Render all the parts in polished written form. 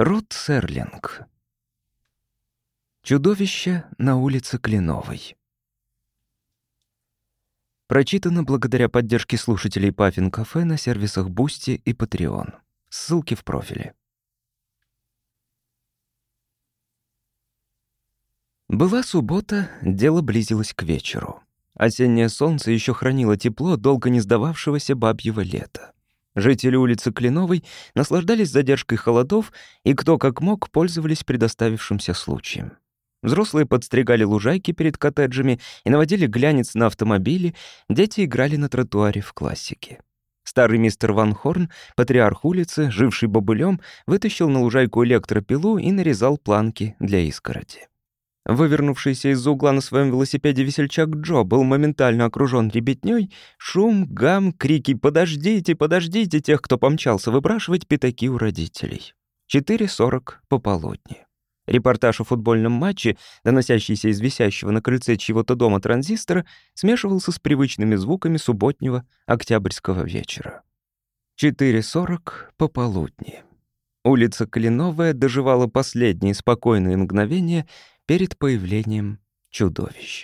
Рут Серлинг. Чудовище на улице Кленовой. Прочитано благодаря поддержке слушателей Паффин Кафе на сервисах Boosty и Patreon. Ссылки в профиле. Была суббота, дело близилось к вечеру. Осеннее солнце еще хранило тепло долго не сдававшегося бабьего лета. Жители улицы Кленовой наслаждались задержкой холодов, и кто как мог пользовались предоставившимся случаем. Взрослые подстригали лужайки перед коттеджами и наводили глянец на автомобили, дети играли на тротуаре в классики. Старый мистер Ван Хорн, патриарх улицы, живший бобылем, вытащил на лужайку электропилу и нарезал планки для изгороди. Вывернувшийся из-за угла на своем велосипеде весельчак Джо был моментально окружен ребятнёй, шум, гам, крики «Подождите, подождите!» тех, кто помчался выпрашивать пятаки у родителей. 4:40 пополудни. Репортаж о футбольном матче, доносящийся из висящего на крыльце чьего-то дома транзистора, смешивался с привычными звуками субботнего октябрьского вечера. 4:40 пополудни. Улица Кленовая доживала последние спокойные мгновения перед появлением чудовищ.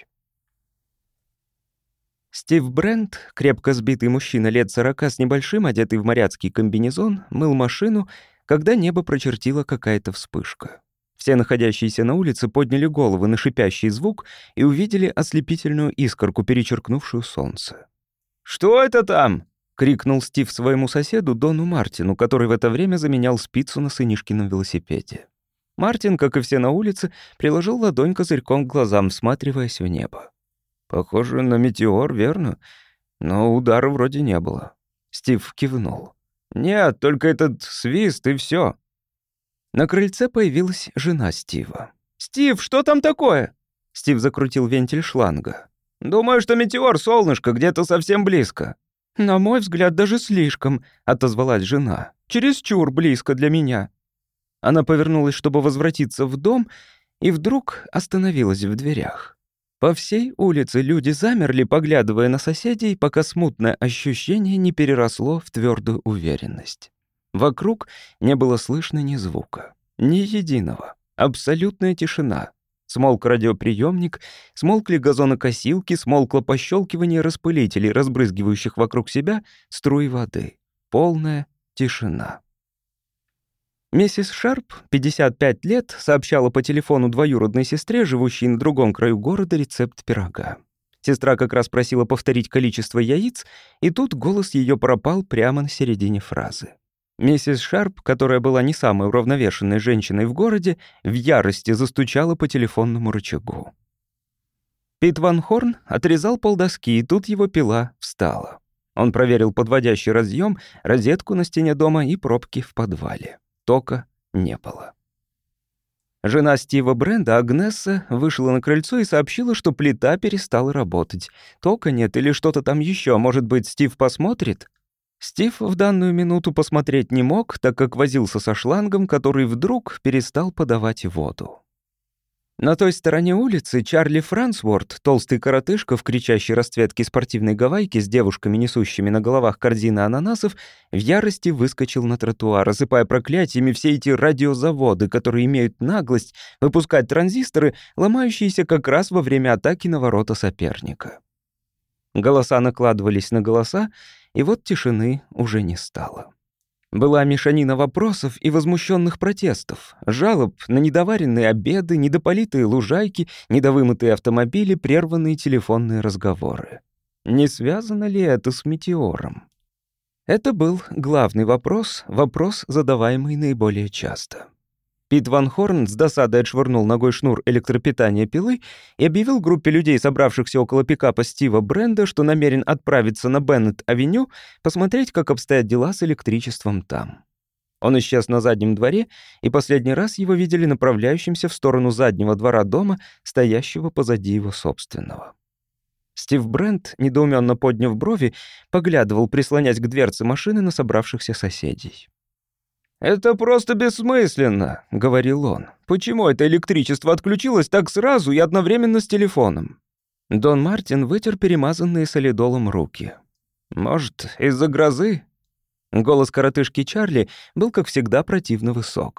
Стив Брент, крепко сбитый мужчина лет 40 с небольшим, одетый в моряцкий комбинезон, мыл машину, когда небо прочертила какая-то вспышка. Все находящиеся на улице подняли головы на шипящий звук и увидели ослепительную искорку, перечеркнувшую солнце. «Что это там?» — крикнул Стив своему соседу Дону Мартину, который в это время заменял спицу на сынишкином велосипеде. Мартин, как и все на улице, приложил ладонь козырьком к глазам, всматриваясь в небо. «Похоже на метеор, верно? Но удара вроде не было». Стив кивнул. «Нет, только этот свист и все. На крыльце появилась жена Стива. «Стив, что там такое?» Стив закрутил вентиль шланга. «Думаю, что метеор, солнышко, где-то совсем близко». «На мой взгляд, даже слишком», — отозвалась жена. «Чересчур близко для меня». Она повернулась, чтобы возвратиться в дом, и вдруг остановилась в дверях. По всей улице люди замерли, поглядывая на соседей, пока смутное ощущение не переросло в твердую уверенность. Вокруг не было слышно ни звука, ни единого. Абсолютная тишина. Смолк радиоприемник, смолкли газонокосилки, смолкло пощелкивание распылителей, разбрызгивающих вокруг себя струи воды. Полная тишина. Миссис Шарп, 55 лет, сообщала по телефону двоюродной сестре, живущей на другом краю города, рецепт пирога. Сестра как раз просила повторить количество яиц, и тут голос ее пропал прямо на середине фразы. Миссис Шарп, которая была не самой уравновешенной женщиной в городе, в ярости застучала по телефонному рычагу. Пит Ван Хорн отрезал полдоски, и тут его пила встала. Он проверил подводящий разъем, розетку на стене дома и пробки в подвале. Тока не было. Жена Стива Бренда, Агнесса, вышла на крыльцо и сообщила, что плита перестала работать. Тока нет или что-то там еще. Может быть, Стив посмотрит? Стив в данную минуту посмотреть не мог, так как возился со шлангом, который вдруг перестал подавать воду. На той стороне улицы Чарли Франсворт, толстый коротышка в кричащей расцветке спортивной гавайки с девушками, несущими на головах корзины ананасов, в ярости выскочил на тротуар, осыпая проклятиями все эти радиозаводы, которые имеют наглость выпускать транзисторы, ломающиеся как раз во время атаки на ворота соперника. Голоса накладывались на голоса, и вот тишины уже не стало. Была мешанина вопросов и возмущенных протестов, жалоб на недоваренные обеды, недополитые лужайки, недовымытые автомобили, прерванные телефонные разговоры. Не связано ли это с метеором? Это был главный вопрос, задаваемый наиболее часто. Пит Ван Хорн с досадой отшвырнул ногой шнур электропитания пилы и объявил группе людей, собравшихся около пикапа Стива Бренда, что намерен отправиться на Беннет-авеню, посмотреть, как обстоят дела с электричеством там. Он исчез на заднем дворе, и последний раз его видели направляющимся в сторону заднего двора дома, стоящего позади его собственного. Стив Брент, недоуменно подняв брови, поглядывал, прислонясь к дверце машины на собравшихся соседей. «Это просто бессмысленно», — говорил он. «Почему это электричество отключилось так сразу и одновременно с телефоном?» Дон Мартин вытер перемазанные солидолом руки. «Может, из-за грозы?» Голос коротышки Чарли был, как всегда, противно высок.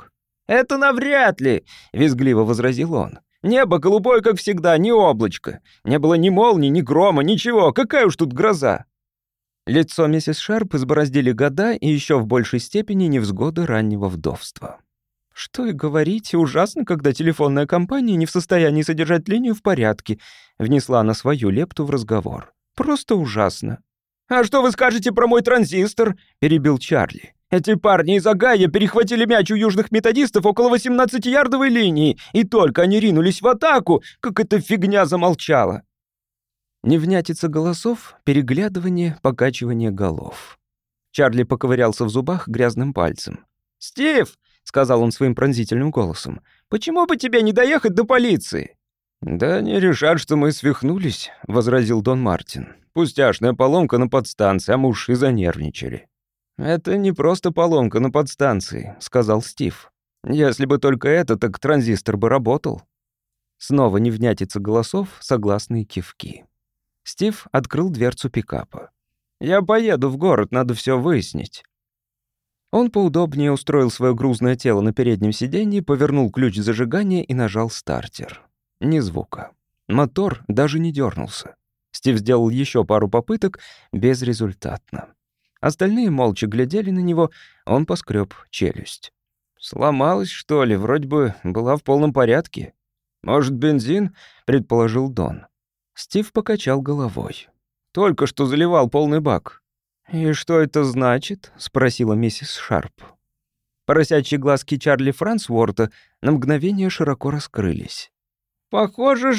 «Это навряд ли», — визгливо возразил он. «Небо голубое, как всегда, ни облачко. Не было ни молнии, ни грома, ничего. Какая уж тут гроза!» Лицо миссис Шарп избороздили года и еще в большей степени невзгоды раннего вдовства. «Что и говорить, ужасно, когда телефонная компания не в состоянии содержать линию в порядке», — внесла она свою лепту в разговор. «Просто ужасно». «А что вы скажете про мой транзистор?» — перебил Чарли. «Эти парни из Огайо перехватили мяч у южных методистов около 18-ярдовой линии, и только они ринулись в атаку, как эта фигня замолчала». Невнятица голосов, переглядывание, покачивание голов. Чарли поковырялся в зубах грязным пальцем. «Стив!» — сказал он своим пронзительным голосом. «Почему бы тебе не доехать до полиции?» «Да они решат, что мы свихнулись», — возразил Дон Мартин. «Пустяшная поломка на подстанции, а мы уж и занервничали». «Это не просто поломка на подстанции», — сказал Стив. «Если бы только это, так транзистор бы работал». Снова невнятица голосов, согласные кивки. Стив открыл дверцу пикапа. «Я поеду в город, надо все выяснить». Он поудобнее устроил свое грузное тело на переднем сиденье, повернул ключ зажигания и нажал стартер. Ни звука. Мотор даже не дернулся. Стив сделал еще пару попыток, безрезультатно. Остальные молча глядели на него, он поскреб челюсть. «Сломалась, что ли? Вроде бы была в полном порядке». «Может, бензин?» — предположил Дон. Стив покачал головой. «Только что заливал полный бак». «И что это значит?» — спросила миссис Шарп. Поросячьи глазки Чарли Франсворта на мгновение широко раскрылись. «Похоже,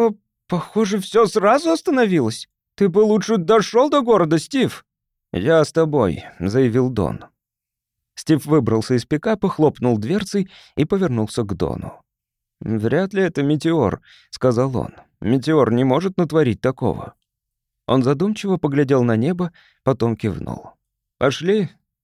все сразу остановилось. Ты бы лучше дошел до города, Стив». «Я с тобой», — заявил Дон. Стив выбрался из пикапа, хлопнул дверцей и повернулся к Дону. «Вряд ли это метеор», — сказал он. «Метеор не может натворить такого». Он задумчиво поглядел на небо, потом кивнул. «Пошли».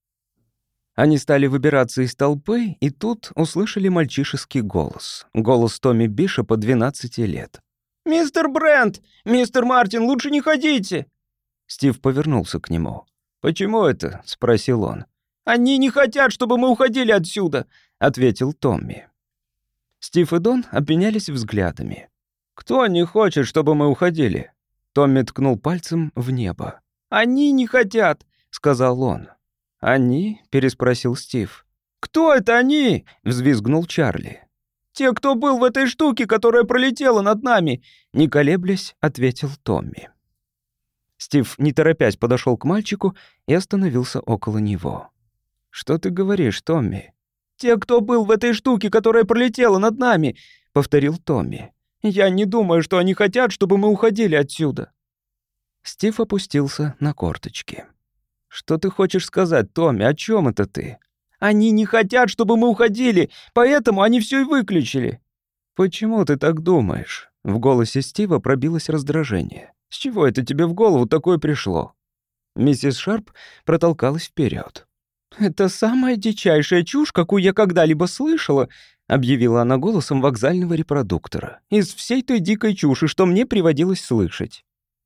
Они стали выбираться из толпы, и тут услышали мальчишеский голос. Голос Томми Бишопа, 12 лет. «Мистер Брент! Мистер Мартин, лучше не ходите!» Стив повернулся к нему. «Почему это?» — спросил он. «Они не хотят, чтобы мы уходили отсюда», — ответил Томми. Стив и Дон обменялись взглядами. «Кто не хочет, чтобы мы уходили?» Томми ткнул пальцем в небо. «Они не хотят», — сказал он. «Они?» — переспросил Стив. «Кто это они?» — взвизгнул Чарли. «Те, кто был в этой штуке, которая пролетела над нами», — не колеблясь, ответил Томми. Стив, не торопясь, подошел к мальчику и остановился около него. «Что ты говоришь, Томми?» «Те, кто был в этой штуке, которая пролетела над нами», — повторил Томми. «Я не думаю, что они хотят, чтобы мы уходили отсюда». Стив опустился на корточки. «Что ты хочешь сказать, Томми? О чем это ты?» «Они не хотят, чтобы мы уходили, поэтому они все и выключили». «Почему ты так думаешь?» В голосе Стива пробилось раздражение. «С чего это тебе в голову такое пришло?» Миссис Шарп протолкалась вперед. «Это самая дичайшая чушь, какую я когда-либо слышала», — объявила она голосом вокзального репродуктора. «Из всей той дикой чуши, что мне приводилось слышать».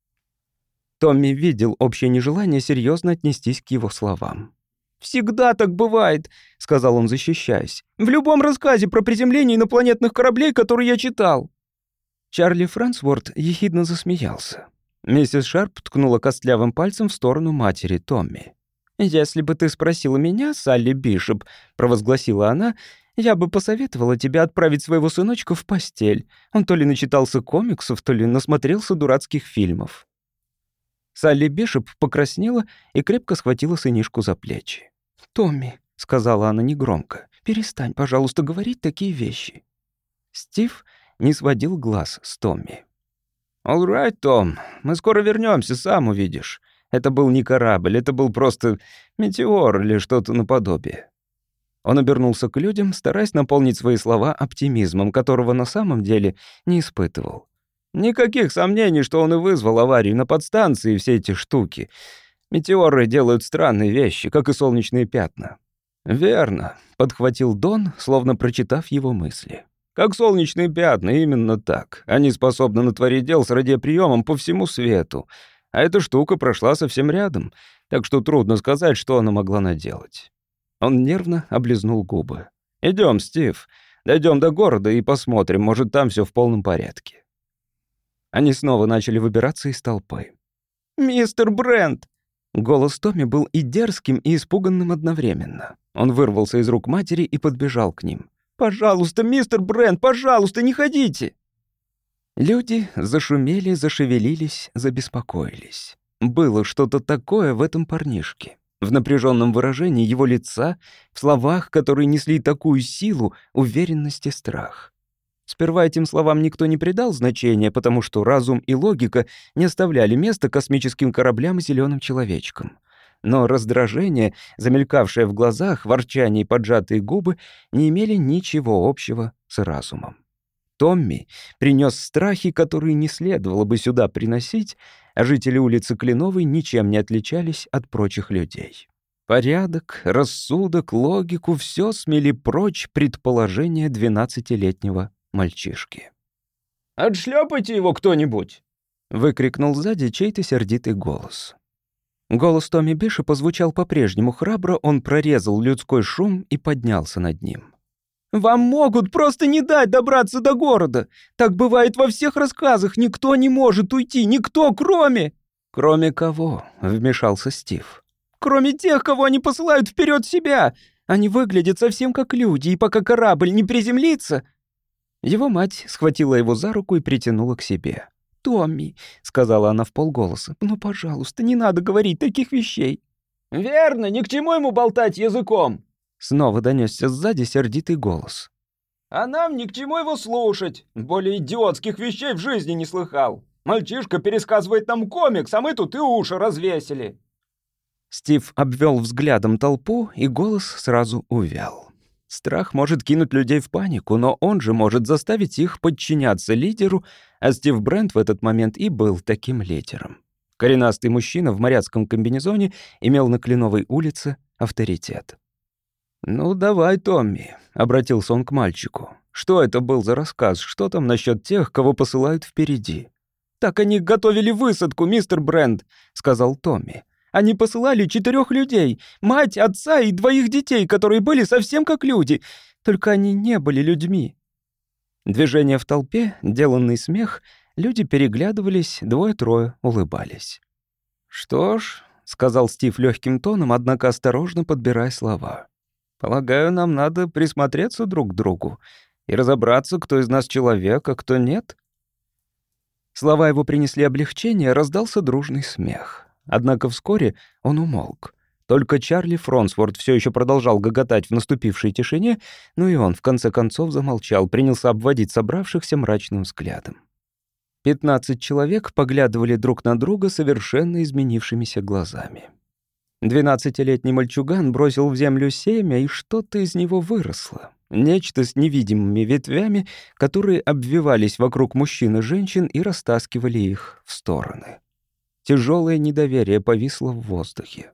Томми видел общее нежелание серьезно отнестись к его словам. «Всегда так бывает», — сказал он, защищаясь. «В любом рассказе про приземление инопланетных кораблей, который я читал». Чарли Франсворт ехидно засмеялся. Миссис Шарп ткнула костлявым пальцем в сторону матери Томми. «Если бы ты спросила меня, Салли Бишоп», — провозгласила она, «я бы посоветовала тебе отправить своего сыночка в постель. Он то ли начитался комиксов, то ли насмотрелся дурацких фильмов». Салли Бишоп покраснела и крепко схватила сынишку за плечи. «Томми», — сказала она негромко, — «перестань, пожалуйста, говорить такие вещи». Стив не сводил глаз с Томми. «All right, Том, мы скоро вернемся, сам увидишь. Это был не корабль, это был просто метеор или что-то наподобие». Он обернулся к людям, стараясь наполнить свои слова оптимизмом, которого на самом деле не испытывал. «Никаких сомнений, что он и вызвал аварию на подстанции и все эти штуки. Метеоры делают странные вещи, как и солнечные пятна». «Верно», — подхватил Дон, словно прочитав его мысли. «Как солнечные пятна, именно так. Они способны натворить дел с радиоприемом по всему свету. А эта штука прошла совсем рядом, так что трудно сказать, что она могла наделать». Он нервно облизнул губы. Идем, Стив. Дойдем до города и посмотрим, может, там все в полном порядке». Они снова начали выбираться из толпы. «Мистер Брент!» Голос Томми был и дерзким, и испуганным одновременно. Он вырвался из рук матери и подбежал к ним. «Пожалуйста, мистер Брент, пожалуйста, не ходите!» Люди зашумели, зашевелились, забеспокоились. Было что-то такое в этом парнишке. В напряженном выражении его лица, в словах, которые несли такую силу, уверенность и страх. Сперва этим словам никто не придал значения, потому что разум и логика не оставляли места космическим кораблям и зеленым человечкам. Но раздражение, замелькавшее в глазах, ворчание и поджатые губы не имели ничего общего с разумом. Томми принес страхи, которые не следовало бы сюда приносить, а жители улицы Кленовой ничем не отличались от прочих людей. Порядок, рассудок, логику — все смели прочь предположения 12-летнего мальчишки. «Отшлепайте его кто-нибудь!» — выкрикнул сзади чей-то сердитый голос. Голос Томми Бишопа звучал по-прежнему храбро, он прорезал людской шум и поднялся над ним. «Вам могут просто не дать добраться до города! Так бывает во всех рассказах, никто не может уйти, никто, кроме...» «Кроме кого?» — вмешался Стив. «Кроме тех, кого они посылают вперед себя! Они выглядят совсем как люди, и пока корабль не приземлится...» Его мать схватила его за руку и притянула к себе. «Томми», — сказала она вполголоса, — «ну, пожалуйста, не надо говорить таких вещей». «Верно, ни к чему ему болтать языком!» Снова донесся сзади сердитый голос. «А нам ни к чему его слушать. Более идиотских вещей в жизни не слыхал. Мальчишка пересказывает нам комикс, а мы тут и уши развесили». Стив обвел взглядом толпу, и голос сразу увял. Страх может кинуть людей в панику, но он же может заставить их подчиняться лидеру, а Стив Брент в этот момент и был таким лидером. Коренастый мужчина в моряцком комбинезоне имел на Кленовой улице авторитет. «Ну, давай, Томми», — обратился он к мальчику. «Что это был за рассказ? Что там насчет тех, кого посылают впереди?» «Так они готовили высадку, мистер Брент», — сказал Томми. «Они посылали 4 людей, мать, отца и 2 детей, которые были совсем как люди, только они не были людьми». Движение в толпе, деланный смех, люди переглядывались, 2-3 улыбались. «Что ж», — сказал Стив легким тоном, однако осторожно подбирая слова. «Полагаю, нам надо присмотреться друг к другу и разобраться, кто из нас человек, а кто нет». Слова его принесли облегчение, раздался дружный смех. Однако вскоре он умолк. Только Чарли Фронсворт все еще продолжал гоготать в наступившей тишине, но и он в конце концов замолчал, принялся обводить собравшихся мрачным взглядом. 15 человек поглядывали друг на друга совершенно изменившимися глазами. 12-летний мальчуган бросил в землю семя, и что-то из него выросло. Нечто с невидимыми ветвями, которые обвивались вокруг мужчин и женщин и растаскивали их в стороны. Тяжелое недоверие повисло в воздухе.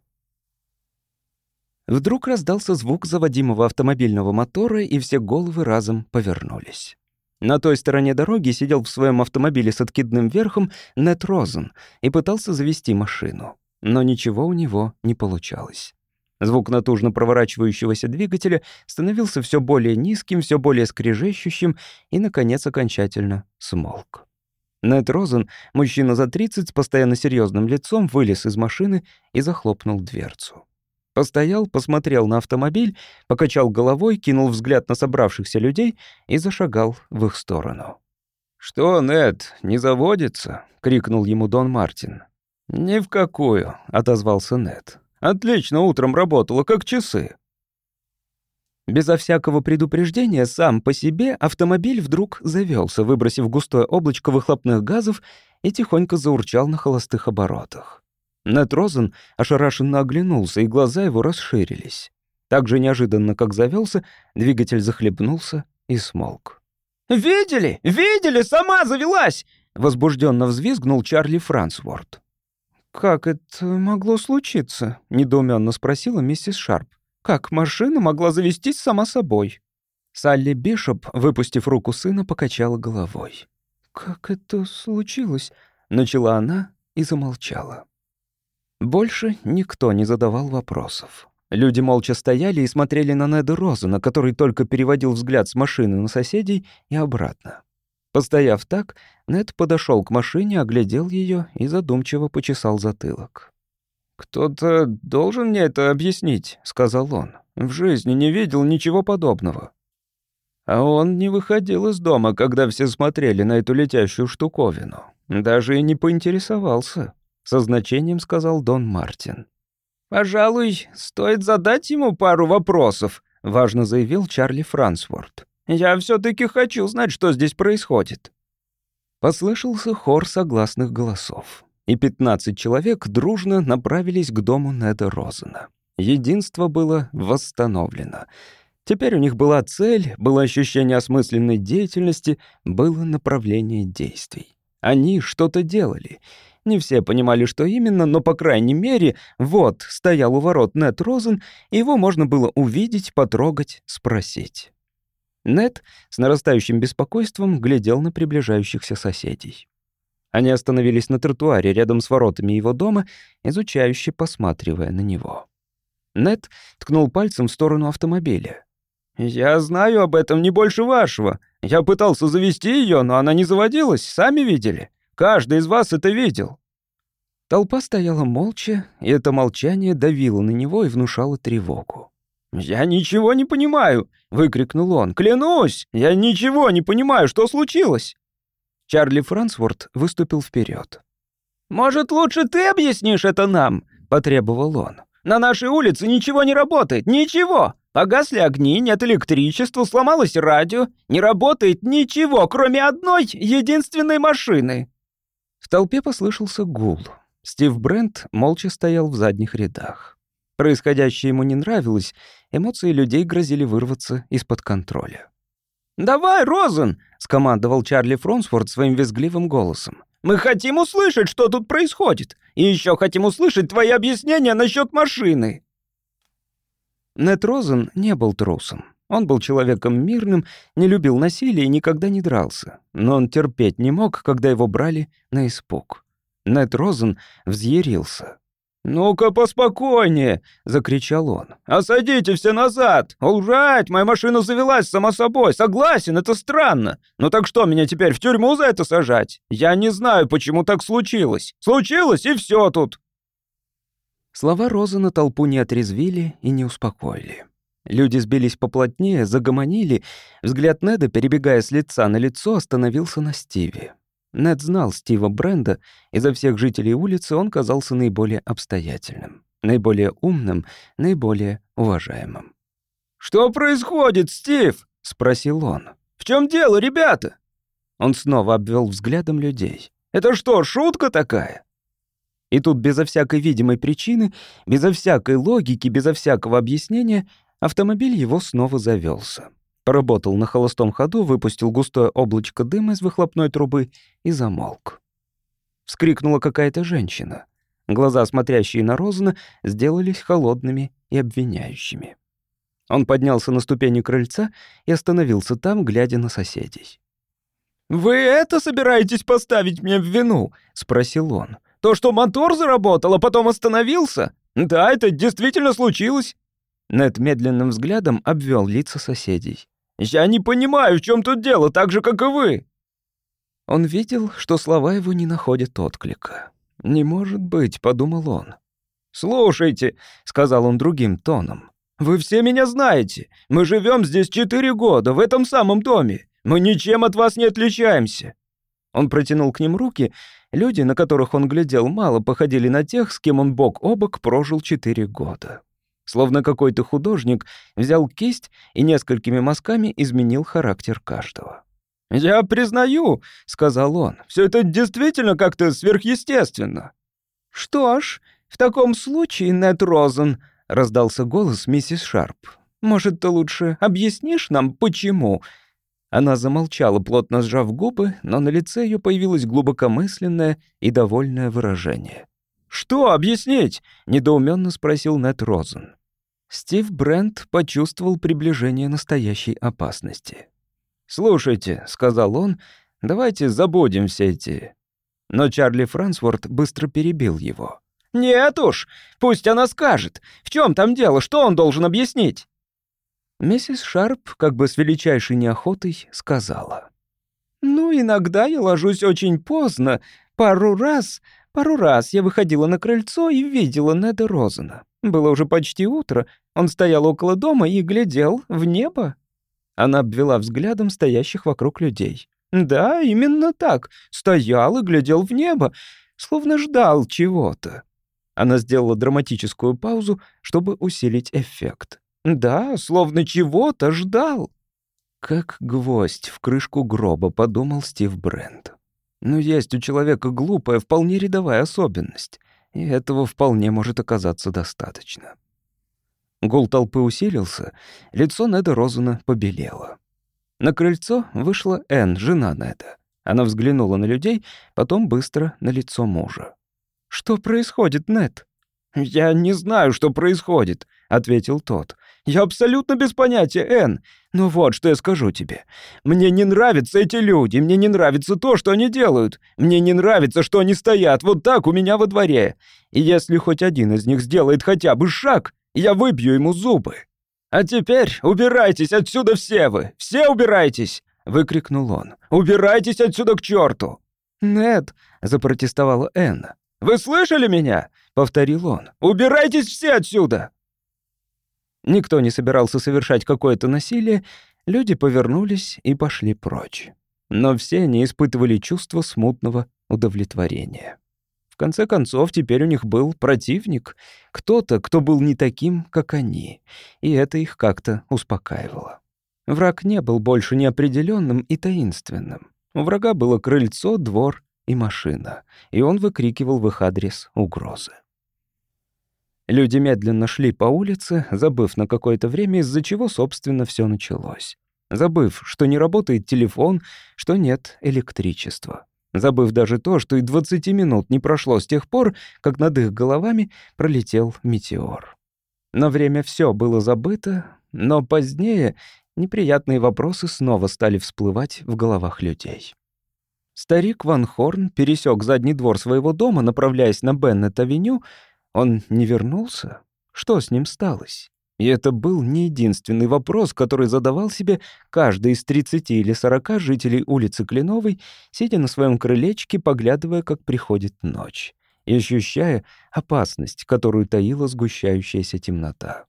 Вдруг раздался звук заводимого автомобильного мотора, и все головы разом повернулись. На той стороне дороги сидел в своем автомобиле с откидным верхом Нет Розен и пытался завести машину. Но ничего у него не получалось. Звук натужно проворачивающегося двигателя становился все более низким, все более скрежещущим и, наконец, окончательно смолк. Нет Розен, мужчина за 30 с постоянно серьезным лицом, вылез из машины и захлопнул дверцу. Постоял, посмотрел на автомобиль, покачал головой, кинул взгляд на собравшихся людей и зашагал в их сторону. «Что, Нет, не заводится?» — крикнул ему Дон Мартин. «Ни в какую», — отозвался Нет. «Отлично утром работала, как часы». Безо всякого предупреждения, сам по себе автомобиль вдруг завелся, выбросив густое облачко выхлопных газов и тихонько заурчал на холостых оборотах. Нет Розен ошарашенно оглянулся, и глаза его расширились. Так же неожиданно, как завелся, двигатель захлебнулся и смолк. «Видели? Видели? Сама завелась!» — возбужденно взвизгнул Чарли Франсворт. «Как это могло случиться?» — недоуменно спросила миссис Шарп. «Как машина могла завестись сама собой?» Салли Бишоп, выпустив руку сына, покачала головой. «Как это случилось?» — начала она и замолчала. Больше никто не задавал вопросов. Люди молча стояли и смотрели на Неда Розена, который только переводил взгляд с машины на соседей и обратно. Постояв так, Нед подошел к машине, оглядел ее и задумчиво почесал затылок. «Кто-то должен мне это объяснить», — сказал он. «В жизни не видел ничего подобного». А он не выходил из дома, когда все смотрели на эту летящую штуковину. Даже и не поинтересовался, — со значением сказал Дон Мартин. «Пожалуй, стоит задать ему пару вопросов», — важно заявил Чарли Франсворт. «Я все-таки хочу знать, что здесь происходит». Послышался хор согласных голосов, и 15 человек дружно направились к дому Неда Розена. Единство было восстановлено. Теперь у них была цель, было ощущение осмысленной деятельности, было направление действий. Они что-то делали. Не все понимали, что именно, но, по крайней мере, вот стоял у ворот Нед Розен, и его можно было увидеть, потрогать, спросить. Нед с нарастающим беспокойством глядел на приближающихся соседей. Они остановились на тротуаре рядом с воротами его дома, изучающе посматривая на него. Нед ткнул пальцем в сторону автомобиля. «Я знаю об этом не больше вашего. Я пытался завести ее, но она не заводилась, сами видели. Каждый из вас это видел». Толпа стояла молча, и это молчание давило на него и внушало тревогу. «Я ничего не понимаю!» — выкрикнул он. «Клянусь! Я ничего не понимаю, что случилось!» Чарли Франсворт выступил вперед. «Может, лучше ты объяснишь это нам?» — потребовал он. «На нашей улице ничего не работает, ничего! Погасли огни, нет электричества, сломалось радио, не работает ничего, кроме одной единственной машины!» В толпе послышался гул. Стив Брент молча стоял в задних рядах. Происходящее ему не нравилось, эмоции людей грозили вырваться из-под контроля. «Давай, Розен!» — скомандовал Чарли Франсворт своим визгливым голосом. «Мы хотим услышать, что тут происходит, и еще хотим услышать твои объяснения насчет машины!» Нед Розен не был трусом. Он был человеком мирным, не любил насилия и никогда не дрался. Но он терпеть не мог, когда его брали на испуг. Нед Розен взъярился. «Ну-ка поспокойнее!» — закричал он. «Осадите все назад! Олрайт, моя машина завелась сама собой! Согласен, это странно! Ну так что, меня теперь в тюрьму за это сажать? Я не знаю, почему так случилось! Случилось, и все тут!» Слова Розена толпу не отрезвили и не успокоили. Люди сбились поплотнее, загомонили. Взгляд Неда, перебегая с лица на лицо, остановился на Стиве. Нед знал Стива Бренда, изо всех жителей улицы он казался наиболее обстоятельным, наиболее умным, наиболее уважаемым. «Что происходит, Стив?» — спросил он. «В чем дело, ребята?» Он снова обвел взглядом людей. «Это что, шутка такая?» И тут безо всякой видимой причины, безо всякой логики, безо всякого объяснения автомобиль его снова завелся. Поработал на холостом ходу, выпустил густое облачко дыма из выхлопной трубы и замолк. Вскрикнула какая-то женщина. Глаза, смотрящие на Розена, сделались холодными и обвиняющими. Он поднялся на ступени крыльца и остановился там, глядя на соседей. «Вы это собираетесь поставить мне в вину?» — спросил он. «То, что мотор заработал, а потом остановился? Да, это действительно случилось». Нед медленным взглядом обвел лица соседей. «Я не понимаю, в чем тут дело, так же, как и вы». Он видел, что слова его не находят отклика. «Не может быть», — подумал он. «Слушайте», — сказал он другим тоном, — «вы все меня знаете. Мы живем здесь 4 года, в этом самом доме. Мы ничем от вас не отличаемся». Он протянул к ним руки. Люди, на которых он глядел, мало походили на тех, с кем он бок о бок прожил 4 года. Словно какой-то художник взял кисть и несколькими мазками изменил характер каждого. «Я признаю», — сказал он, — «все это действительно как-то сверхъестественно». «Что ж, в таком случае, Нед Розен», — раздался голос миссис Шарп, — «может, ты лучше объяснишь нам, почему?» Она замолчала, плотно сжав губы, но на лице ее появилось глубокомысленное и довольное выражение. «Что объяснить?» — недоуменно спросил Нед Розен. Стив Брент почувствовал приближение настоящей опасности. «Слушайте», — сказал он, — «давайте забудем все эти...» Но Чарли Франсворт быстро перебил его. «Нет уж, пусть она скажет. В чем там дело, что он должен объяснить?» Миссис Шарп, как бы с величайшей неохотой, сказала. «Ну, иногда я ложусь очень поздно. Пару раз я выходила на крыльцо и видела Неда Розена. Было уже почти утро. Он стоял около дома и глядел в небо». Она обвела взглядом стоящих вокруг людей. «Да, именно так. Стоял и глядел в небо, словно ждал чего-то». Она сделала драматическую паузу, чтобы усилить эффект. «Да, словно чего-то ждал». «Как гвоздь в крышку гроба», — подумал Стив Брент. «Но есть у человека глупая, вполне рядовая особенность, и этого вполне может оказаться достаточно». Гул толпы усилился, лицо Неда Розена побелело. На крыльцо вышла Энн, жена Неда. Она взглянула на людей, потом быстро на лицо мужа. «Что происходит, Нед?» «Я не знаю, что происходит», — ответил тот. «Я абсолютно без понятия, Энн. Но вот что я скажу тебе. Мне не нравятся эти люди, мне не нравится то, что они делают. Мне не нравится, что они стоят вот так у меня во дворе. И если хоть один из них сделает хотя бы шаг, я выбью ему зубы. А теперь убирайтесь отсюда все вы! Все убирайтесь!» — выкрикнул он. «Убирайтесь отсюда к черту!» «Нед!» — запротестовала Энн. «Вы слышали меня?» — повторил он. «Убирайтесь все отсюда!» Никто не собирался совершать какое-то насилие, люди повернулись и пошли прочь. Но все они испытывали чувство смутного удовлетворения. В конце концов, теперь у них был противник, кто-то, кто был не таким, как они, и это их как-то успокаивало. Враг не был больше неопределенным и таинственным. У врага было крыльцо, двор и машина, и он выкрикивал в их адрес угрозы. Люди медленно шли по улице, забыв на какое-то время, из-за чего, собственно, все началось. Забыв, что не работает телефон, что нет электричества. Забыв даже то, что и 20 минут не прошло с тех пор, как над их головами пролетел метеор. На время все было забыто, но позднее неприятные вопросы снова стали всплывать в головах людей. Старик Ван Хорн пересек задний двор своего дома, направляясь на Беннет-авеню. Он не вернулся? Что с ним сталось? И это был не единственный вопрос, который задавал себе каждый из 30 или 40 жителей улицы Кленовой, сидя на своем крылечке, поглядывая, как приходит ночь, и ощущая опасность, которую таила сгущающаяся темнота.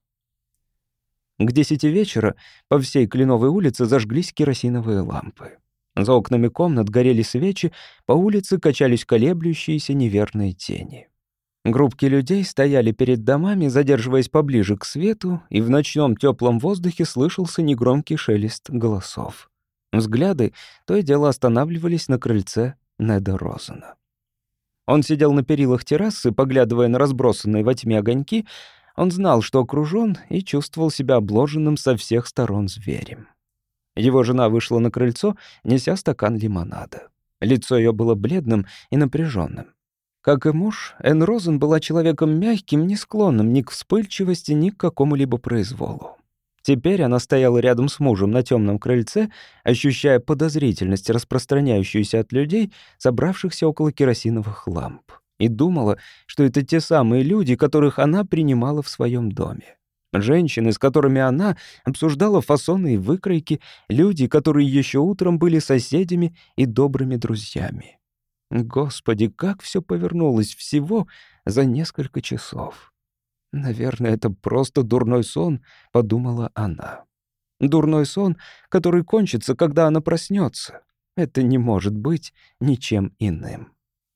К 10 вечера по всей Кленовой улице зажглись керосиновые лампы. За окнами комнат горели свечи, по улице качались колеблющиеся неверные тени. Группки людей стояли перед домами, задерживаясь поближе к свету, и в ночном теплом воздухе слышался негромкий шелест голосов. Взгляды то и дело останавливались на крыльце Неда Розена. Он сидел на перилах террасы, поглядывая на разбросанные во тьме огоньки. Он знал, что окружён, и чувствовал себя обложенным со всех сторон зверем. Его жена вышла на крыльцо, неся стакан лимонада. Лицо её было бледным и напряженным. Как и муж, Энн Розен была человеком мягким, не склонным ни к вспыльчивости, ни к какому-либо произволу. Теперь она стояла рядом с мужем на темном крыльце, ощущая подозрительность, распространяющуюся от людей, собравшихся около керосиновых ламп, и думала, что это те самые люди, которых она принимала в своем доме. Женщины, с которыми она обсуждала фасоны и выкройки, люди, которые еще утром были соседями и добрыми друзьями. Господи, как все повернулось всего за несколько часов. «Наверное, это просто дурной сон», — подумала она. Дурной сон, который кончится, когда она проснется. Это не может быть ничем иным.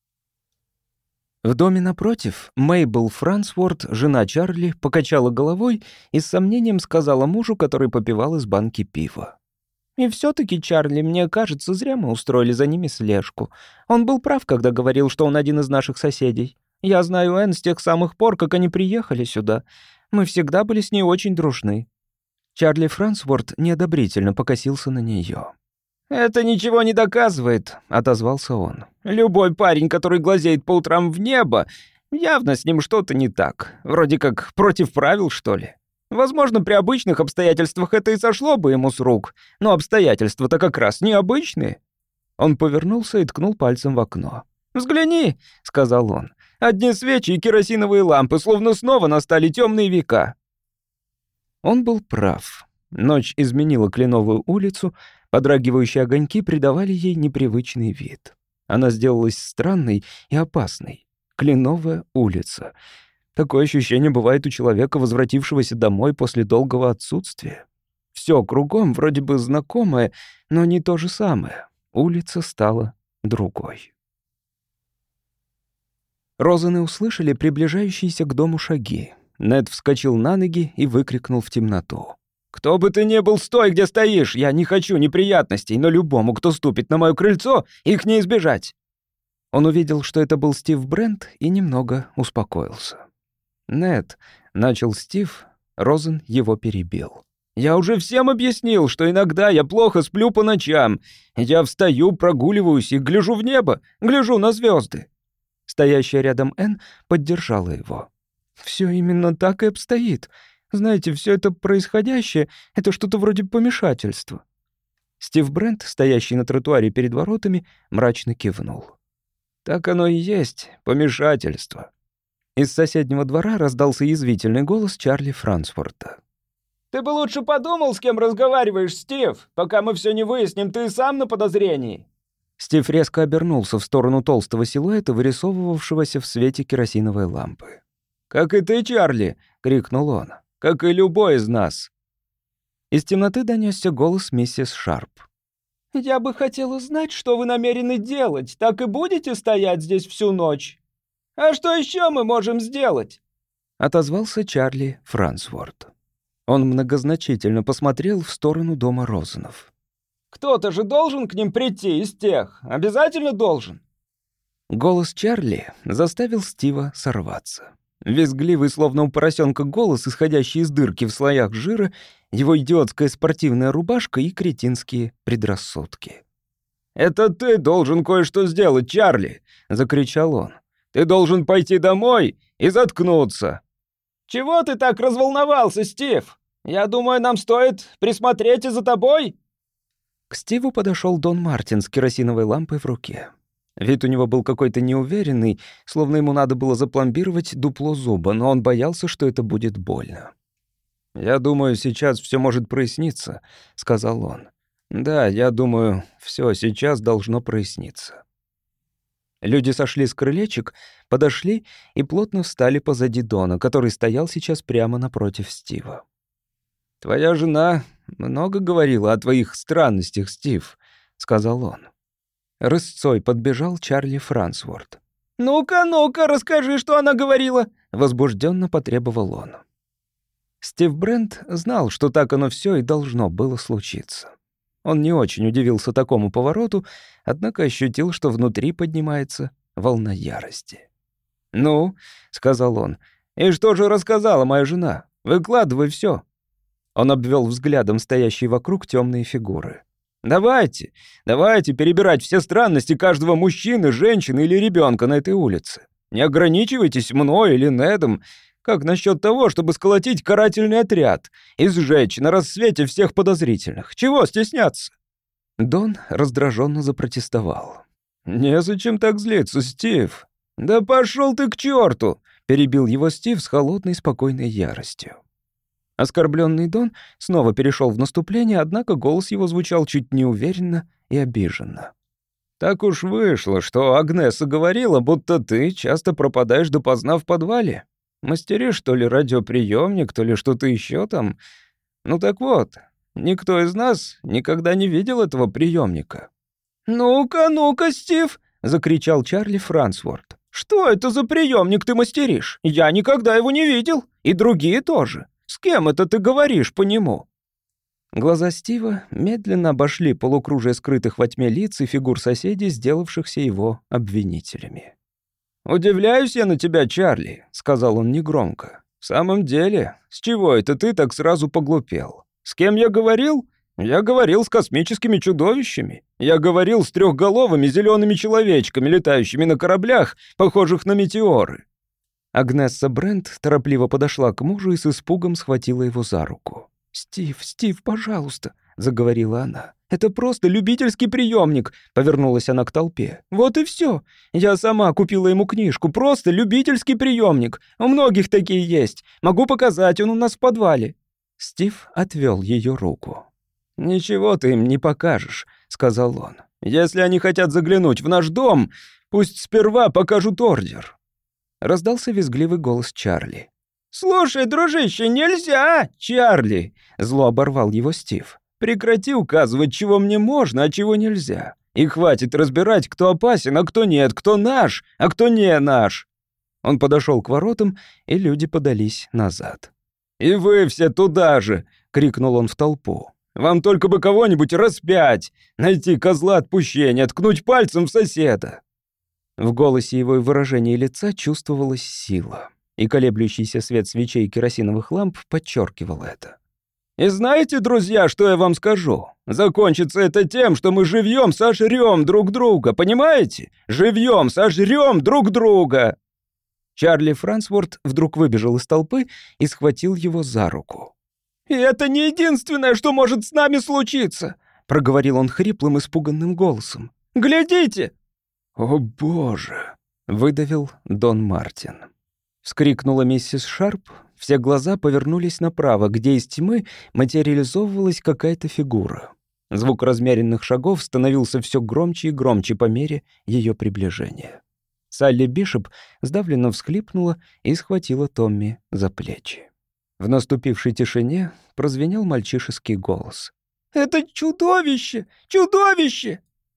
В доме напротив Мейбл Франсворт, жена Чарли, покачала головой и с сомнением сказала мужу, который попивал из банки пива. «И все-таки, Чарли, мне кажется, зря мы устроили за ними слежку. Он был прав, когда говорил, что он один из наших соседей. Я знаю Энн с тех самых пор, как они приехали сюда. Мы всегда были с ней очень дружны». Чарли Франсворт неодобрительно покосился на нее. «Это ничего не доказывает», — отозвался он. «Любой парень, который глазеет по утрам в небо, явно с ним что-то не так. Вроде как против правил, что ли. Возможно, при обычных обстоятельствах это и сошло бы ему с рук, но обстоятельства-то как раз необычные». Он повернулся и ткнул пальцем в окно. «Взгляни», — сказал он. Одни свечи и керосиновые лампы, словно снова настали темные века». Он был прав. Ночь изменила Кленовую улицу, подрагивающие огоньки придавали ей непривычный вид. Она сделалась странной и опасной. Кленовая улица. Такое ощущение бывает у человека, возвратившегося домой после долгого отсутствия. Все кругом вроде бы знакомое, но не то же самое. Улица стала другой. Розаны услышали приближающиеся к дому шаги. Нед вскочил на ноги и выкрикнул в темноту. «Кто бы ты ни был, стой, где стоишь! Я не хочу неприятностей, но любому, кто ступит на мое крыльцо, их не избежать!» Он увидел, что это был Стив Брент, и немного успокоился. «Нед», — начал Стив, Розен его перебил. «Я уже всем объяснил, что иногда я плохо сплю по ночам. Я встаю, прогуливаюсь и гляжу в небо, гляжу на звезды». Стоящая рядом Энн поддержала его. «Все именно так и обстоит. Знаете, все это происходящее — это что-то вроде помешательства». Стив Брент, стоящий на тротуаре перед воротами, мрачно кивнул. «Так оно и есть, помешательство». Из соседнего двора раздался язвительный голос Чарли Франсворта. «Ты бы лучше подумал, с кем разговариваешь, Стив. Пока мы все не выясним, ты сам на подозрении». Стив резко обернулся в сторону толстого силуэта, вырисовывавшегося в свете керосиновой лампы. «Как и ты, Чарли!» — крикнул он. «Как и любой из нас!» Из темноты донесся голос миссис Шарп. «Я бы хотела знать, что вы намерены делать. Так и будете стоять здесь всю ночь? А что еще мы можем сделать?» Отозвался Чарли Франсворт. Он многозначительно посмотрел в сторону дома Розенов. «Кто-то же должен к ним прийти из тех. Обязательно должен». Голос Чарли заставил Стива сорваться. Визгливый, словно у поросенка, голос, исходящий из дырки в слоях жира, его идиотская спортивная рубашка и кретинские предрассудки. «Это ты должен кое-что сделать, Чарли!» — закричал он. «Ты должен пойти домой и заткнуться!» «Чего ты так разволновался, Стив? Я думаю, нам стоит присмотреть и за тобой». К Стиву подошел Дон Мартин с керосиновой лампой в руке. Вид у него был какой-то неуверенный, словно ему надо было запломбировать дупло зуба, но он боялся, что это будет больно. «Я думаю, сейчас все может проясниться», — сказал он. «Да, я думаю, все сейчас должно проясниться». Люди сошли с крылечек, подошли и плотно встали позади Дона, который стоял сейчас прямо напротив Стива. «Твоя жена много говорила о твоих странностях, Стив», — сказал он. Рысцой подбежал Чарли Франсворт. «Ну-ка, ну-ка, расскажи, что она говорила!» — возбужденно потребовал он. Стив Брент знал, что так оно все и должно было случиться. Он не очень удивился такому повороту, однако ощутил, что внутри поднимается волна ярости. «Ну», — сказал он, — «и что же рассказала моя жена? Выкладывай все. Он обвел взглядом стоящие вокруг темные фигуры. Давайте перебирать все странности каждого мужчины, женщины или ребенка на этой улице. Не ограничивайтесь мной или Недом. Как насчет того, чтобы сколотить карательный отряд и сжечь на рассвете всех подозрительных? Чего стесняться?» Дон раздраженно запротестовал. «Незачем так злиться, Стив». «Да пошел ты к черту!» — перебил его Стив с холодной спокойной яростью. Оскорбленный Дон снова перешел в наступление, однако голос его звучал чуть неуверенно и обиженно. «Так уж вышло, что Агнеса говорила, будто ты часто пропадаешь допоздна в подвале. Мастеришь то ли радиоприемник, то ли что-то еще там. Ну так вот, никто из нас никогда не видел этого приемника». «Ну-ка, ну-ка, Стив!» — закричал Чарли Франсворт. «Что это за приемник ты мастеришь? Я никогда его не видел, и другие тоже. С кем это ты говоришь по нему?» Глаза Стива медленно обошли полукружие скрытых во тьме лиц и фигур соседей, сделавшихся его обвинителями. «Удивляюсь я на тебя, Чарли», — сказал он негромко. «В самом деле, с чего это ты так сразу поглупел? С кем я говорил? Я говорил с космическими чудовищами. Я говорил с трехголовыми зелеными человечками, летающими на кораблях, похожих на метеоры». Агнесса Брент торопливо подошла к мужу и с испугом схватила его за руку. «Стив, пожалуйста», — заговорила она. «Это просто любительский приемник», — повернулась она к толпе. «Вот и все. Я сама купила ему книжку. Просто любительский приемник. У многих такие есть. Могу показать, он у нас в подвале». Стив отвел ее руку. «Ничего ты им не покажешь», — сказал он. «Если они хотят заглянуть в наш дом, пусть сперва покажут ордер». Раздался визгливый голос Чарли. «Слушай, дружище, нельзя, Чарли!» — зло оборвал его Стив. «Прекрати указывать, чего мне можно, а чего нельзя. И хватит разбирать, кто опасен, а кто нет, кто наш, а кто не наш». Он подошел к воротам, и люди подались назад. «И вы все туда же!» — крикнул он в толпу. «Вам только бы кого-нибудь распять, найти козла отпущения, ткнуть пальцем в соседа». В голосе его и выражении лица чувствовалась сила, и колеблющийся свет свечей и керосиновых ламп подчеркивал это. «И знаете, друзья, что я вам скажу? Закончится это тем, что мы живьем сожрем друг друга, понимаете? Живьем сожрем друг друга!» Чарли Франсворт вдруг выбежал из толпы и схватил его за руку. «И это не единственное, что может с нами случиться!» — проговорил он хриплым, испуганным голосом. «Глядите!» «О, Боже!» — выдавил Дон Мартин. Вскрикнула миссис Шарп. Все глаза повернулись направо, где из тьмы материализовывалась какая-то фигура. Звук размеренных шагов становился все громче и громче по мере ее приближения. Салли Бишоп сдавленно всхлипнула и схватила Томми за плечи. В наступившей тишине прозвенел мальчишеский голос. «Это чудовище! Чудовище!»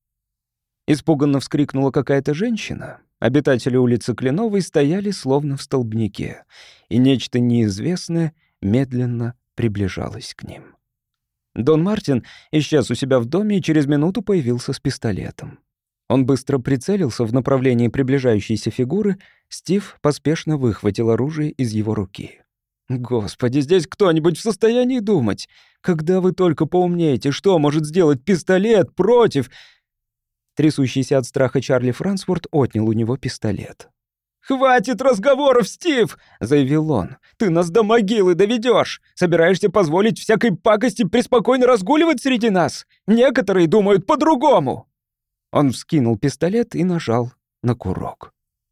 Испуганно вскрикнула какая-то женщина. Обитатели улицы Кленовой стояли словно в столбнике, и нечто неизвестное медленно приближалось к ним. Дон Мартин исчез у себя в доме и через минуту появился с пистолетом. Он быстро прицелился в направлении приближающейся фигуры. Стив поспешно выхватил оружие из его руки. «Господи, здесь кто-нибудь в состоянии думать? Когда вы только поумнеете, что может сделать пистолет против...» Трясущийся от страха Чарли Франсворт отнял у него пистолет. «Хватит разговоров, Стив!» — заявил он. «Ты нас до могилы доведешь! Собираешься позволить всякой пакости преспокойно разгуливать среди нас? Некоторые думают по-другому!» Он вскинул пистолет и нажал на курок.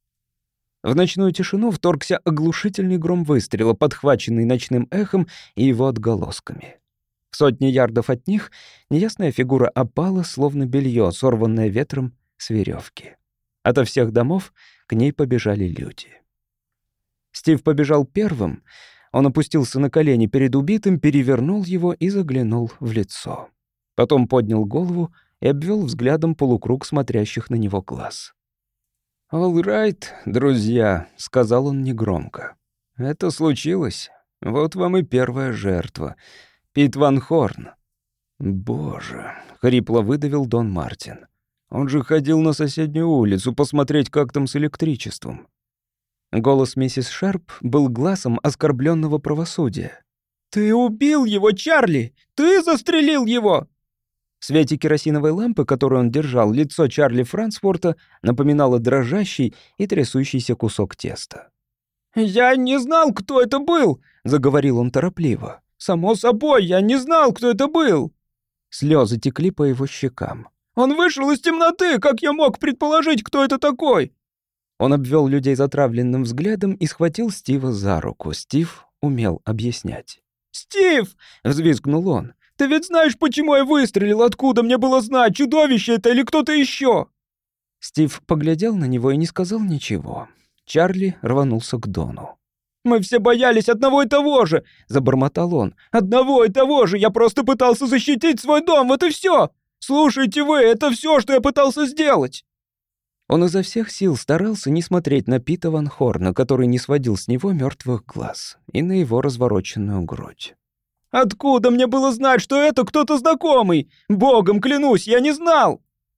В ночную тишину вторгся оглушительный гром выстрела, подхваченный ночным эхом и его отголосками. В сотне ярдов от них неясная фигура опала, словно белье, сорванное ветром с веревки. Ото всех домов к ней побежали люди. Стив побежал первым. Он опустился на колени перед убитым, перевернул его и заглянул в лицо. Потом поднял голову и обвел взглядом полукруг смотрящих на него глаз. «All right, друзья», — сказал он негромко. «Это случилось. Вот вам и первая жертва. Пит Ван Хорн». «Боже», — хрипло выдавил Дон Мартин. «Он же ходил на соседнюю улицу посмотреть, как там с электричеством». Голос миссис Шарп был гласом оскорбленного правосудия. «Ты убил его, Чарли! Ты застрелил его!» В свете керосиновой лампы, которую он держал, лицо Чарли Франсворта напоминало дрожащий и трясущийся кусок теста. «Я не знал, кто это был!» — заговорил он торопливо. «Само собой, я не знал, кто это был!» Слезы текли по его щекам. «Он вышел из темноты! Как я мог предположить, кто это такой?» Он обвел людей затравленным взглядом и схватил Стива за руку. Стив умел объяснять. «Стив!» — взвизгнул он. «Ты ведь знаешь, почему я выстрелил? Откуда мне было знать, чудовище это или кто-то еще?» Стив поглядел на него и не сказал ничего. Чарли рванулся к Дону. «Мы все боялись одного и того же!» — забормотал он. «Одного и того же! Я просто пытался защитить свой дом, вот и все! Слушайте вы, это все, что я пытался сделать!» Он изо всех сил старался не смотреть на Пита Ван Хорна, который не сводил с него мертвых глаз, и на его развороченную грудь. «Откуда мне было знать, что это кто-то знакомый? Богом клянусь, я не знал!»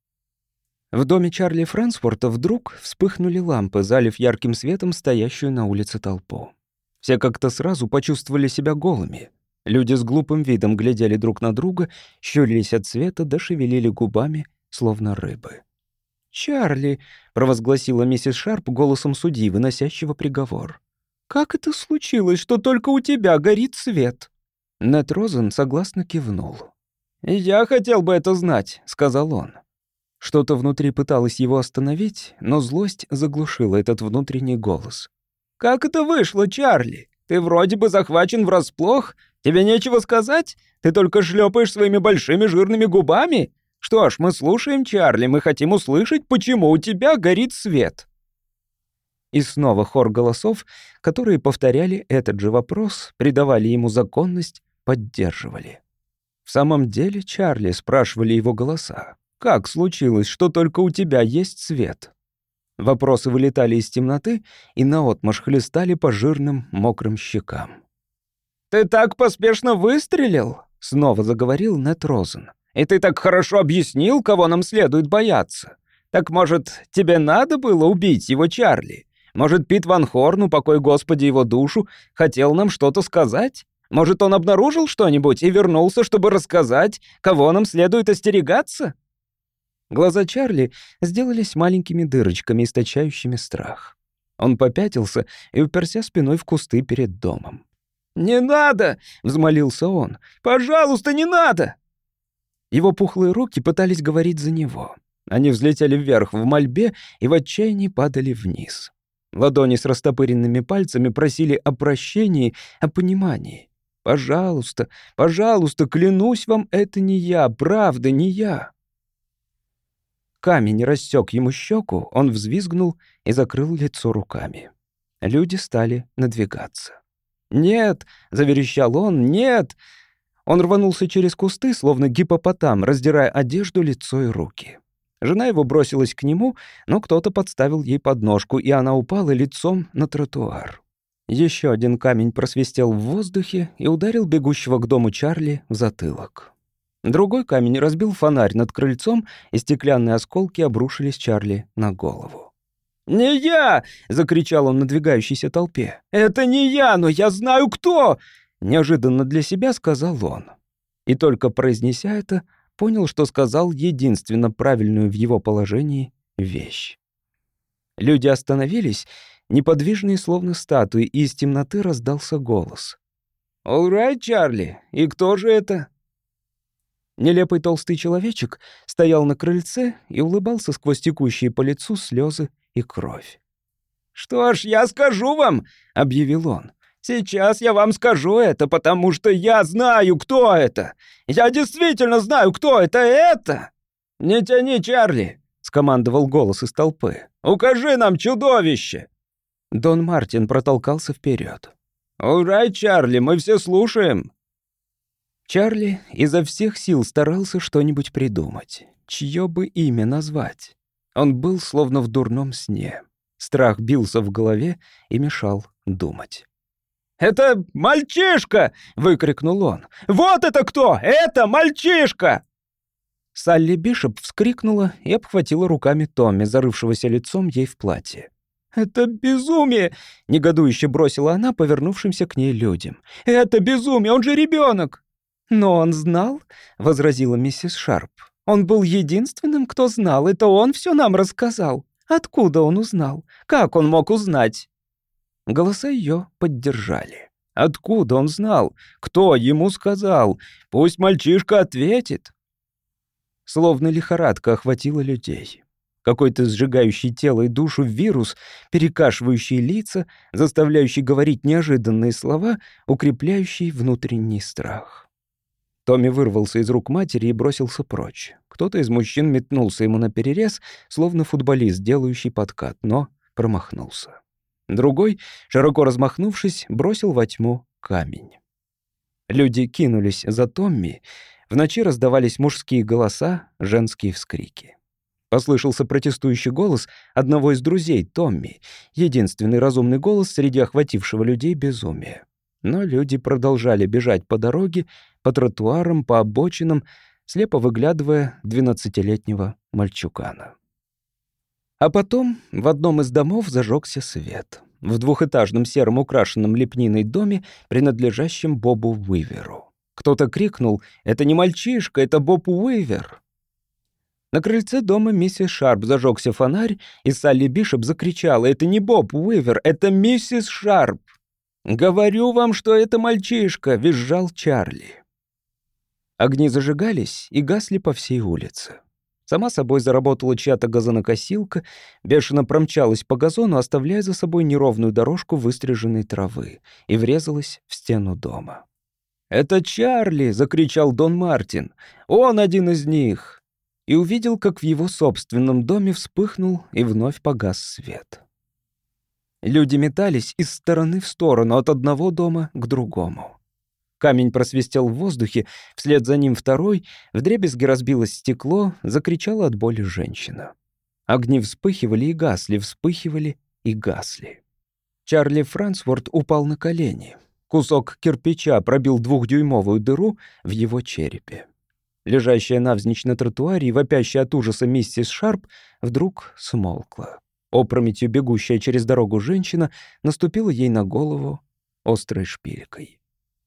В доме Чарли Франсворта вдруг вспыхнули лампы, залив ярким светом стоящую на улице толпу. Все как-то сразу почувствовали себя голыми. Люди с глупым видом глядели друг на друга, щурились от света, да шевелили губами, словно рыбы. «Чарли», — провозгласила миссис Шарп голосом судьи, выносящего приговор. «Как это случилось, что только у тебя горит свет?» Нед Розен согласно кивнул. «Я хотел бы это знать», — сказал он. Что-то внутри пыталось его остановить, но злость заглушила этот внутренний голос. «Как это вышло, Чарли? Ты вроде бы захвачен врасплох. Тебе нечего сказать? Ты только шлепаешь своими большими жирными губами? Что ж, мы слушаем, Чарли, мы хотим услышать, почему у тебя горит свет». И снова хор голосов, которые повторяли этот же вопрос, придавали ему законность, поддерживали. В самом деле, Чарли, спрашивали его голоса, как случилось, что только у тебя есть свет? Вопросы вылетали из темноты и наотмашь хлестали по жирным, мокрым щекам. «Ты так поспешно выстрелил?» — снова заговорил Нет Розен. «И ты так хорошо объяснил, кого нам следует бояться. Так, может, тебе надо было убить его, Чарли? Может, Пит Ван Хорн, упокой Господи его душу, хотел нам что-то сказать? Может, он обнаружил что-нибудь и вернулся, чтобы рассказать, кого нам следует остерегаться?» Глаза Чарли сделались маленькими дырочками, источающими страх. Он попятился и уперся спиной в кусты перед домом. «Не надо!» — взмолился он. «Пожалуйста, не надо!» Его пухлые руки пытались говорить за него. Они взлетели вверх в мольбе и в отчаянии падали вниз. Ладони с растопыренными пальцами просили о прощении, о понимании. «Пожалуйста, пожалуйста, клянусь вам, это не я, правда, не я». Камень рассек ему щеку, он взвизгнул и закрыл лицо руками. Люди стали надвигаться. «Нет!» — заверещал он. «Нет!» Он рванулся через кусты, словно гиппопотам, раздирая одежду, лицо и руки. Жена его бросилась к нему, но кто-то подставил ей подножку, и она упала лицом на тротуар. Еще один камень просвистел в воздухе и ударил бегущего к дому Чарли в затылок. Другой камень разбил фонарь над крыльцом, и стеклянные осколки обрушились Чарли на голову. «Не я!» — закричал он надвигающейся толпе. «Это не я, но я знаю, кто!» Неожиданно для себя сказал он. И только произнеся это, понял, что сказал единственно правильную в его положении вещь. Люди остановились, неподвижные словно статуи, и из темноты раздался голос. «All right, Чарли, и кто же это?» Нелепый толстый человечек стоял на крыльце и улыбался сквозь текущие по лицу слезы и кровь. «Что ж, я скажу вам», — объявил он. «Сейчас я вам скажу это, потому что я знаю, кто это. Я действительно знаю, кто это. Это!» «Не тяни, Чарли», — скомандовал голос из толпы. «Укажи нам чудовище!» Дон Мартин протолкался вперед. «All right, Чарли, мы все слушаем». Чарли изо всех сил старался что-нибудь придумать, чье бы имя назвать. Он был словно в дурном сне. Страх бился в голове и мешал думать. «Это мальчишка!» — выкрикнул он. «Вот это кто! Это мальчишка!» Салли Бишоп вскрикнула и обхватила руками Томми, зарывшегося лицом ей в платье. «Это безумие!» — негодующе бросила она повернувшимся к ней людям. «Это безумие! Он же ребенок!» «Но он знал», — возразила миссис Шарп. «Он был единственным, кто знал. Это он все нам рассказал. Откуда он узнал? Как он мог узнать?» Голоса ее поддержали. «Откуда он знал? Кто ему сказал? Пусть мальчишка ответит!» Словно лихорадка охватила людей. Какой-то сжигающий тело и душу вирус, перекашивающий лица, заставляющий говорить неожиданные слова, укрепляющий внутренний страх. Томми вырвался из рук матери и бросился прочь. Кто-то из мужчин метнулся ему наперерез, словно футболист, делающий подкат, но промахнулся. Другой, широко размахнувшись, бросил во тьму камень. Люди кинулись за Томми. В ночи раздавались мужские голоса, женские вскрики. Послышался протестующий голос одного из друзей Томми, единственный разумный голос среди охватившего людей безумия. Но люди продолжали бежать по дороге, по тротуарам, по обочинам, слепо выглядывая 12-летнего мальчугана. А потом в одном из домов зажегся свет. В двухэтажном сером украшенном лепниной доме, принадлежащем Бобу Уиверу. Кто-то крикнул: «Это не мальчишка, это Боб Уивер!» На крыльце дома миссис Шарп зажегся фонарь, и Салли Бишоп закричала: «Это не Боб Уивер, это миссис Шарп!» «Говорю вам, что это мальчишка!» — визжал Чарли. Огни зажигались и гасли по всей улице. Сама собой заработала чья-то газонокосилка, бешено промчалась по газону, оставляя за собой неровную дорожку выстриженной травы, и врезалась в стену дома. «Это Чарли!» — закричал Дон Мартин. «Он один из них!» И увидел, как в его собственном доме вспыхнул и вновь погас свет. Люди метались из стороны в сторону, от одного дома к другому. Камень просвистел в воздухе, вслед за ним второй, вдребезги разбилось стекло, закричала от боли женщина. Огни вспыхивали и гасли, вспыхивали и гасли. Чарли Франсворт упал на колени. Кусок кирпича пробил 2-дюймовую дыру в его черепе. Лежащая навзничь на тротуаре и вопящая от ужаса миссис Шарп вдруг смолкла. Опрометью бегущая через дорогу женщина наступила ей на голову острой шпилькой.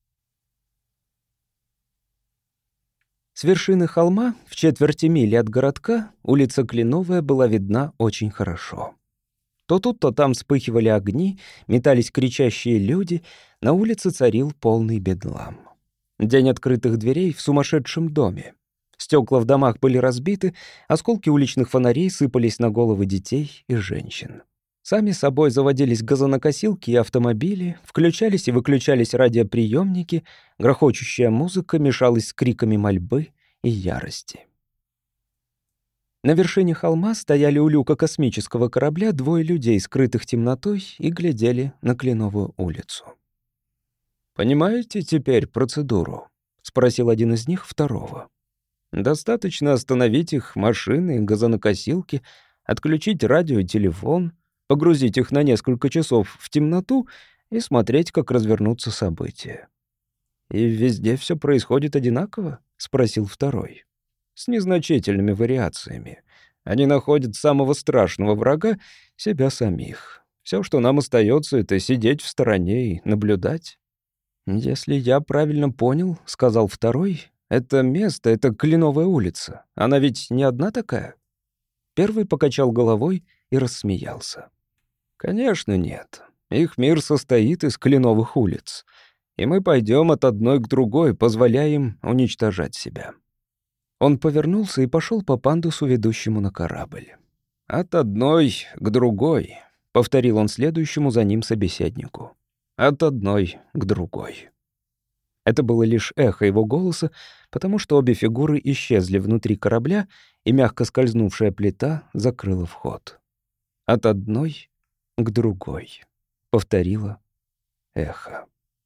С вершины холма, в четверти мили от городка, улица Кленовая была видна очень хорошо. То тут, то там вспыхивали огни, метались кричащие люди, на улице царил полный бедлам. День открытых дверей в сумасшедшем доме. Стекла в домах были разбиты, осколки уличных фонарей сыпались на головы детей и женщин. Сами собой заводились газонокосилки и автомобили, включались и выключались радиоприемники, грохочущая музыка мешалась с криками мольбы и ярости. На вершине холма стояли у люка космического корабля 2 людей, скрытых темнотой, и глядели на Кленовую улицу. «Понимаете теперь процедуру?» — спросил один из них второго. «Достаточно остановить их машины, газонокосилки, отключить радио и телефон, погрузить их на несколько часов в темноту и смотреть, как развернутся события». «И везде все происходит одинаково?» — спросил второй. «С незначительными вариациями. Они находят самого страшного врага — себя самих. Все, что нам остается, это сидеть в стороне и наблюдать». «Если я правильно понял, — сказал второй, — это место, это Кленовая улица. Она ведь не одна такая?» Первый покачал головой и рассмеялся. «Конечно нет. Их мир состоит из кленовых улиц. И мы пойдем от одной к другой, позволяя им уничтожать себя». Он повернулся и пошел по пандусу, ведущему на корабль. «От одной к другой», — повторил он следующему за ним собеседнику. «От одной к другой». Это было лишь эхо его голоса, потому что обе фигуры исчезли внутри корабля, и мягко скользнувшая плита закрыла вход. «От одной к другой», — повторило эхо.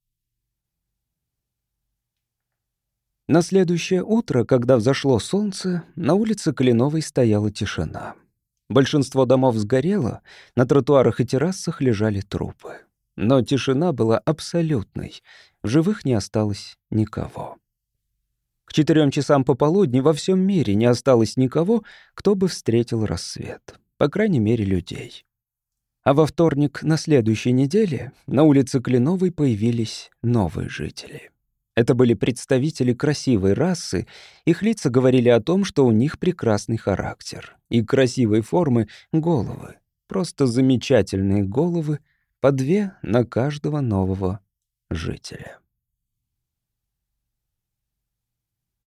На следующее утро, когда взошло солнце, на улице Кленовой стояла тишина. Большинство домов сгорело, на тротуарах и террасах лежали трупы. Но тишина была абсолютной, в живых не осталось никого. К 4 часам пополудни во всем мире не осталось никого, кто бы встретил рассвет, по крайней мере, людей. А во вторник на следующей неделе на улице Кленовой появились новые жители. Это были представители красивой расы, их лица говорили о том, что у них прекрасный характер. И красивой формы головы, просто замечательные головы, по 2 на каждого нового жителя.